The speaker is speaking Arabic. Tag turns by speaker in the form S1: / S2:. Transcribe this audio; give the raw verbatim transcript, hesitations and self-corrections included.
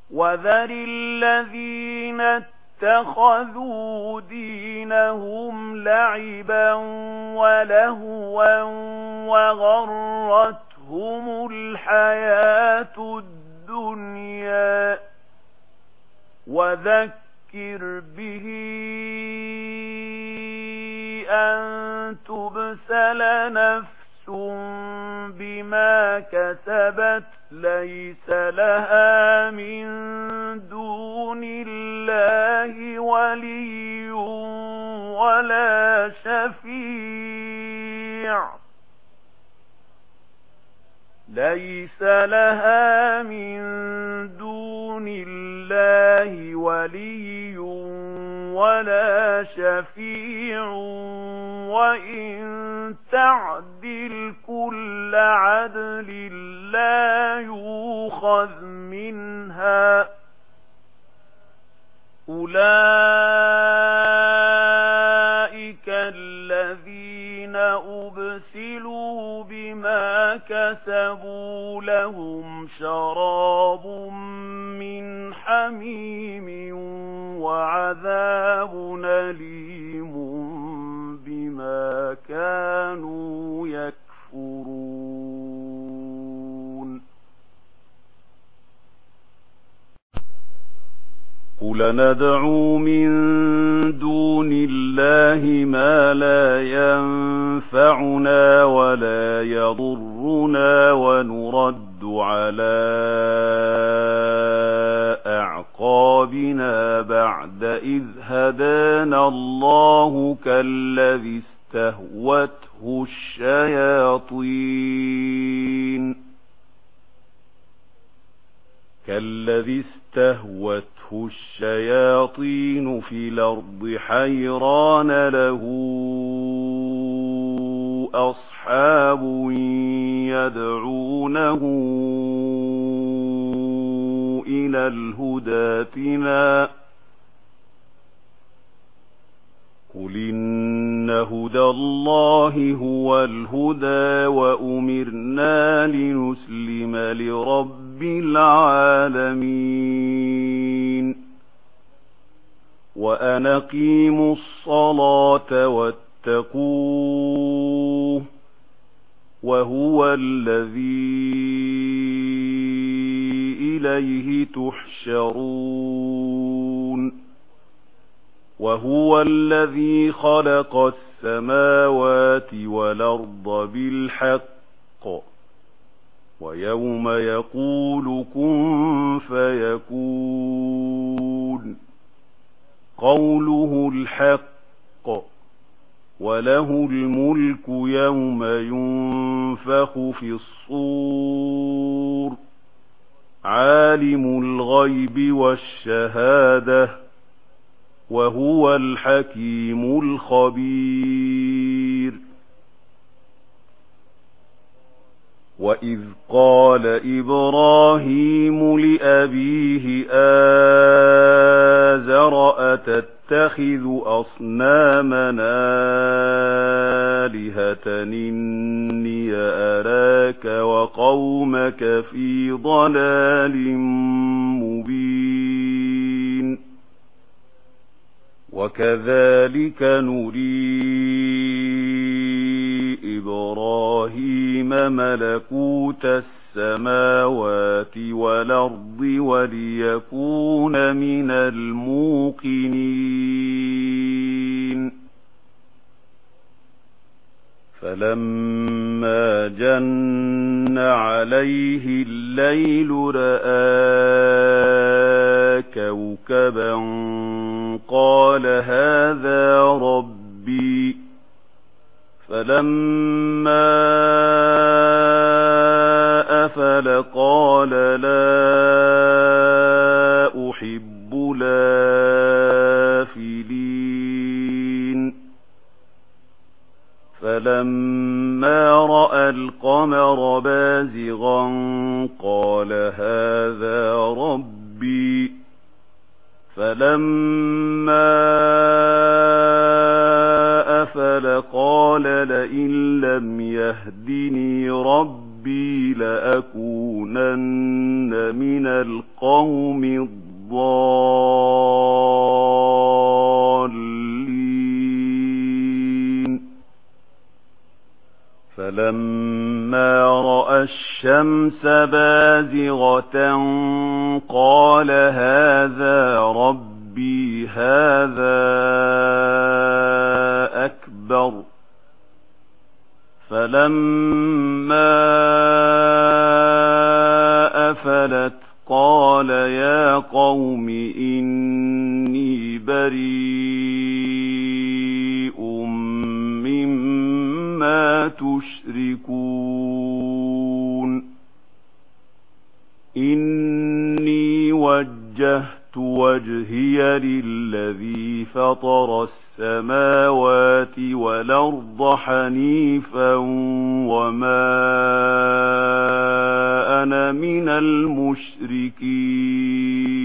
S1: وذر الذين اتخذوا دينهم لعبا ولهوا وغرتهم الحياة الدنيا وذكر به أن تبسل نفس بما كسبت ليس لها من دون الله ولي ولا شفيع ليس لها من دون الله ولي ولا شفيع وإن تعدل كل عدل لا يؤخذ منها أولئك الذين أبسلوا بما كسبوا لهم شراب من حميم وعذاب أليم بما كانوا يكفرون قل ندعو من دون الله ما لا ينفعنا ولا يضرنا ونرد على أعقابنا بعد إذ هدانا الله كالذي استهوته الشياطين كالذي استهوته الشياطين في الأرض حيران له أصحاب يدعونه إلى الهدى ائتنا قل إن هدى الله هو الهدى وأمرنا لنسلم لرب العالمين وأن أقيموا الصلاة واتقوه وهو الذي إليه تحشرون وهو الذي خلق السماوات والأرض بالحق ويوم يقول كن فيكون قوله الحق وله الملك يوم ينفخ في الصور عالم الغيب والشهادة وهو الحكيم الخبير وإذ قال إبراهيم لأبيه آزر أتتخذ أصنامنا آلهة إني أراك وقومك في ضلال مبين وكذلك نري إبراهيم ملكوت السماوات والأرض وليكون من الموقنين فلما جن عليه الليل رأى كوكبا قال هذا ربي فلما أفل قال لا أحب الآفلين فلما رأى القمر بازغا قال هذا ربي فلما أفل قال لئن لم يهدني ربي لأكونن من من القوم الضالين فلما رأى الشمس بازغة قال هذا ربي هذا أكبر فلما أفلت قال يا قوم إني بريء مما تشركون إني وجهت وجهي للذي فطر السماوات والأرض حنيفا وما أنا من المشركين